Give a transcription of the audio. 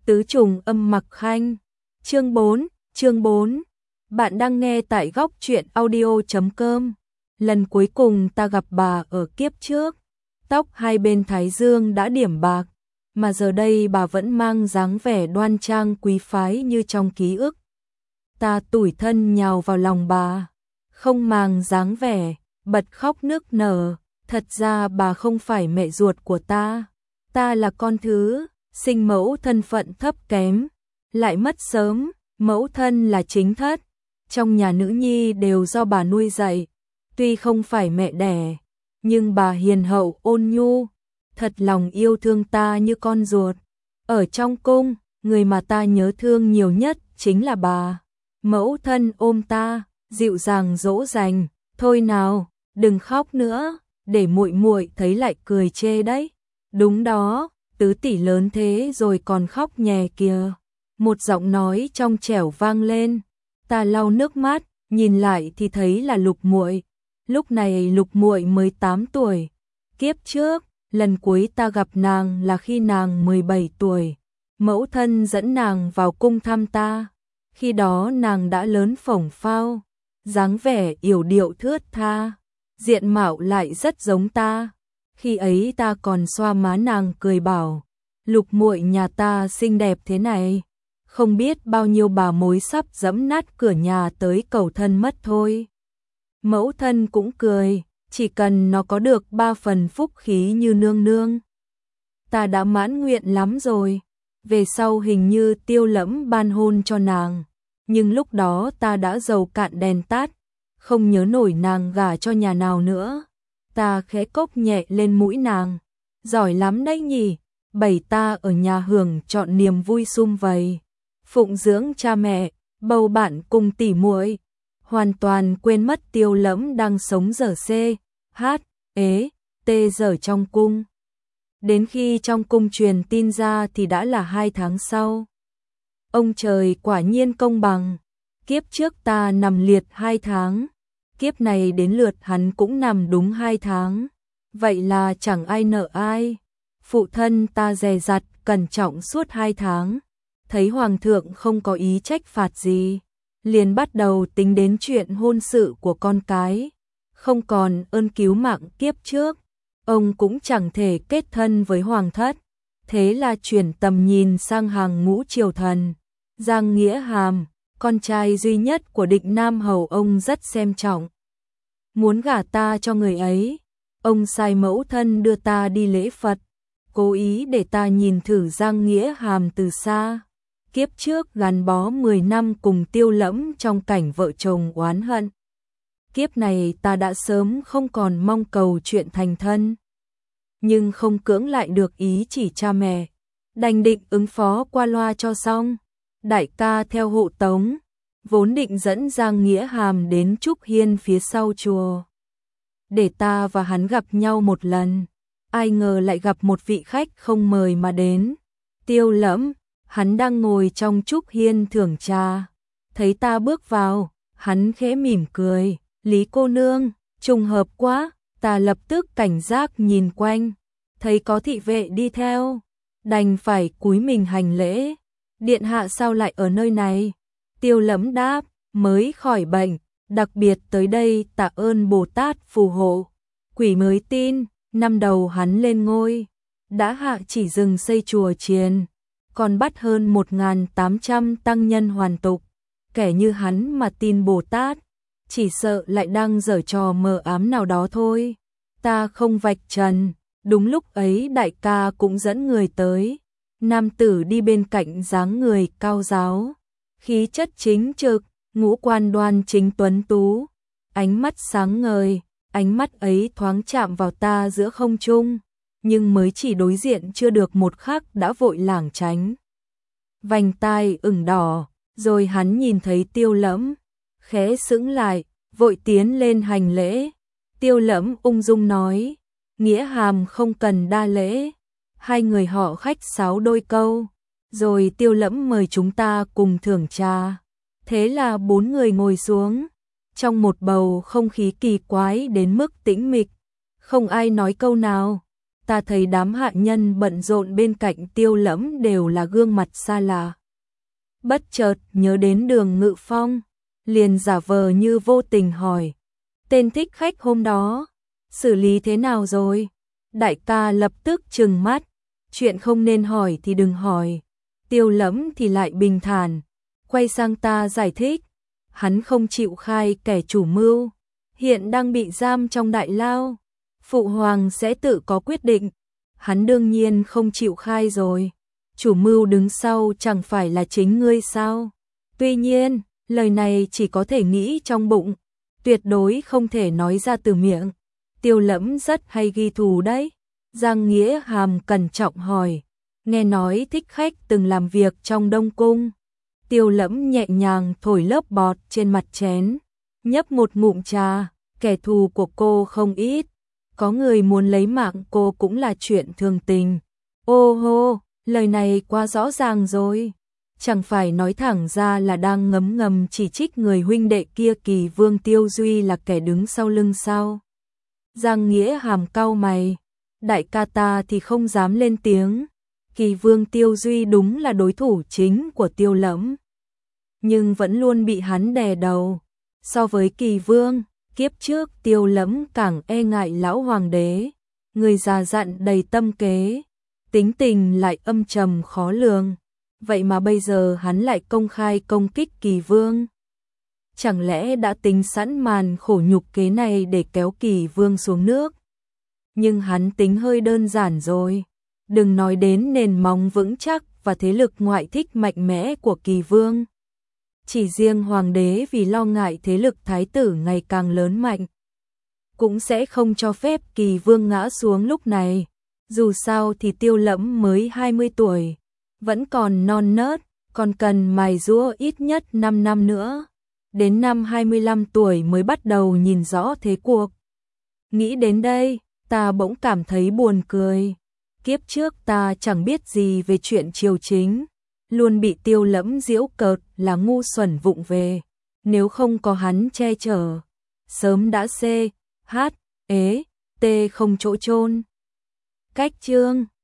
Tứ trùng âm mặc khanh. Chương 4. Bạn đang nghe tại góc truyện audio.com. Lần cuối cùng ta gặp bà ở kiếp trước, tóc hai bên thái dương đã điểm bạc, mà giờ đây bà vẫn mang dáng vẻ đoan trang quý phái như trong ký ức. Ta tủi thân nhào vào lòng bà, không màng dáng vẻ, bật khóc nức nở. Thật ra bà không phải mẹ ruột của ta là con thứ, sinh mẫu thân phận thấp kém, lại mất sớm, mẫu thân là chính thất. Trong nhà nữ nhi đều do bà nuôi dạy, tuy không phải mẹ đẻ, nhưng bà hiền hậu ôn nhu, thật lòng yêu thương ta như con ruột. Ở trong cung, người mà ta nhớ thương nhiều nhất chính là bà. Mẫu thân ôm ta, dịu dàng dỗ dành, thôi nào, đừng khóc nữa, để muội muội thấy lại cười chê đấy. Đúng đó, tứ tỷ lớn thế rồi còn khóc nhè kìa. Một giọng nói trong trẻo vang lên. Ta lau nước mắt, nhìn lại thì thấy là Lục muội. Lúc này Lục muội mới 8 tuổi. Kiếp trước, lần cuối ta gặp nàng là khi nàng 17 tuổi. Mẫu thân dẫn nàng vào cung thăm ta. Khi đó nàng đã lớn phổng phao, dáng vẻ yểu điệu thướt tha, diện mạo lại rất giống ta. Khi ấy ta còn xoa má nàng cười bảo, Lục muội nhà ta xinh đẹp thế này, không biết bao nhiêu bà mối sắp giẫm nát cửa nhà tới cầu thân mất thôi. Mẫu thân cũng cười, chỉ cần nó có được 3 phần phúc khí như nương nương, ta đã mãn nguyện lắm rồi. Về sau hình như Tiêu Lẫm ban hôn cho nàng, nhưng lúc đó ta đã dầu cạn đèn tắt, không nhớ nổi nàng gả cho nhà nào nữa. Ta khẽ cốc nhẹ lên mũi nàng, giỏi lắm đấy nhỉ, bày ta ở nhà hưởng chọn niềm vui sum vầy, phụng dưỡng cha mẹ, bầu bạn cùng tỉ muội, hoàn toàn quên mất Tiêu Lẫm đang sống dở giờ trong cung. Đến khi trong cung truyền tin ra thì đã là 2 tháng sau. Ông trời quả nhiên công bằng, kiếp trước ta nằm liệt 2 tháng, kiếp này đến lượt hắn cũng nằm đúng 2 tháng. Vậy là chẳng ai nợ ai. Phụ thân ta dè dặt cẩn trọng suốt 2 tháng, thấy hoàng thượng không có ý trách phạt gì, liền bắt đầu tính đến chuyện hôn sự của con cái. Không còn ơn cứu mạng kiếp trước, ông cũng chẳng thể kết thân với hoàng thất, thế là chuyển tầm nhìn sang hàng ngũ triều thần. Giang Nghĩa Hàm, con trai duy nhất của Định Nam hầu, ông rất xem trọng, muốn gả ta cho người ấy. Ông sai mẫu thân đưa ta đi lễ Phật, cố ý để ta nhìn thử Giang Nghĩa Hàm từ xa. Kiếp trước gắn bó 10 năm cùng Tiêu Lẫm trong cảnh vợ chồng oán hận, kiếp này ta đã sớm không còn mong cầu chuyện thành thân, nhưng không cưỡng lại được ý chỉ cha mẹ, đành định ứng phó qua loa cho xong. Đại ca theo hộ tống, vốn định dẫn Giang Nghĩa Hàm đến Trúc Hiên phía sau chùa, để ta và hắn gặp nhau một lần. Ai ngờ lại gặp một vị khách không mời mà đến. Tiêu Lẫm, hắn đang ngồi trong Trúc Hiên thưởng trà, thấy ta bước vào, hắn khẽ mỉm cười, Lý cô nương, trùng hợp quá. Ta lập tức cảnh giác nhìn quanh, thấy có thị vệ đi theo, đành phải cúi mình hành lễ. Điện hạ sao lại ở nơi này? Tiêu Lẫm đáp, mới khỏi bệnh, đặc biệt tới đây tạ ơn Bồ Tát phù hộ. Quỷ mới tin, năm đầu hắn lên ngôi, đã hạ chỉ dừng xây chùa chiền, còn bắt hơn 1.800 tăng nhân hoàn tục. Kẻ như hắn mà tin Bồ Tát, chỉ sợ lại đang giở trò mờ ám nào đó thôi. Ta không vạch trần. Đúng lúc ấy đại ca cũng dẫn người tới. Nam tử đi bên cạnh dáng người cao giáo, khí chất chính trực, ngũ quan đoan chính tuấn tú, ánh mắt sáng ngời. Ánh mắt ấy thoáng chạm vào ta giữa không trung, nhưng mới chỉ đối diện chưa được một khắc đã vội lảng tránh. Vành tai ửng đỏ, rồi hắn nhìn thấy Tiêu Lẫm, khẽ sững lại, vội tiến lên hành lễ. Tiêu Lẫm ung dung nói, Nghĩa Hàm không cần đa lễ. Hai người họ khách sáo đôi câu, rồi Tiêu Lẫm mời chúng ta cùng thưởng trà. Thế là 4 người ngồi xuống, trong một bầu không khí kỳ quái đến mức tĩnh mịch, không ai nói câu nào. ta thấy đám hạ nhân bận rộn bên cạnh Tiêu Lẫm đều là gương mặt xa lạ. Bất chợt nhớ đến Đường Ngự Phong, liền giả vờ như vô tình hỏi, tên thích khách hôm đó, xử lý thế nào rồi? Đại ca lập tức trừng mắt, chuyện không nên hỏi thì đừng hỏi. Tiêu Lẫm thì lại bình thản, quay sang ta giải thích, hắn không chịu khai kẻ chủ mưu, hiện đang bị giam trong đại lao, phụ hoàng sẽ tự có quyết định, hắn đương nhiên không chịu khai rồi, chủ mưu đứng sau chẳng phải là chính ngươi sao? Tuy nhiên, lời này chỉ có thể nghĩ trong bụng, tuyệt đối không thể nói ra từ miệng. Tiêu Lẫm rất hay ghi thù đấy. Giang Nghĩa Hàm cẩn trọng hỏi, nghe nói thích khách từng làm việc trong Đông Cung. Tiêu Lẫm nhẹ nhàng thổi lớp bọt trên mặt chén, nhấp một ngụm trà, kẻ thù của cô không ít, có người muốn lấy mạng cô cũng là chuyện thường tình. Ô hô, lời này quá rõ ràng rồi, chẳng phải nói thẳng ra là đang ngấm ngầm chỉ trích người huynh đệ kia Kỳ Vương Tiêu Duy là kẻ đứng sau lưng sao? Giang Nghĩa Hàm cau mày, đại ca ta thì không dám lên tiếng, Kỳ Vương Tiêu Duy đúng là đối thủ chính của Tiêu Lẫm, nhưng vẫn luôn bị hắn đè đầu. So với Kỳ Vương, kiếp trước Tiêu Lẫm càng e ngại lão hoàng đế, người già dặn đầy tâm kế, tính tình lại âm trầm khó lường, vậy mà bây giờ hắn lại công khai công kích Kỳ Vương. Chẳng lẽ đã tính sẵn màn khổ nhục kế này để kéo Kỳ Vương xuống nước? Nhưng hắn tính hơi đơn giản rồi, đừng nói đến nền móng vững chắc và thế lực ngoại thích mạnh mẽ của Kỳ Vương. Chỉ riêng hoàng đế vì lo ngại thế lực thái tử ngày càng lớn mạnh, cũng sẽ không cho phép Kỳ Vương ngã xuống lúc này. Dù sao thì Tiêu Lẫm mới 20 tuổi, vẫn còn non nớt, còn cần mài giũa ít nhất 5 năm nữa. Đến năm 25 tuổi mới bắt đầu nhìn rõ thế cuộc. Nghĩ đến đây, ta bỗng cảm thấy buồn cười. Kiếp trước ta chẳng biết gì về chuyện triều chính, luôn bị Tiêu Lẫm giễu cợt là ngu xuẩn vụng về. Nếu không có hắn che chở, sớm đã C, H, ế, T không chỗ chôn. Cách chương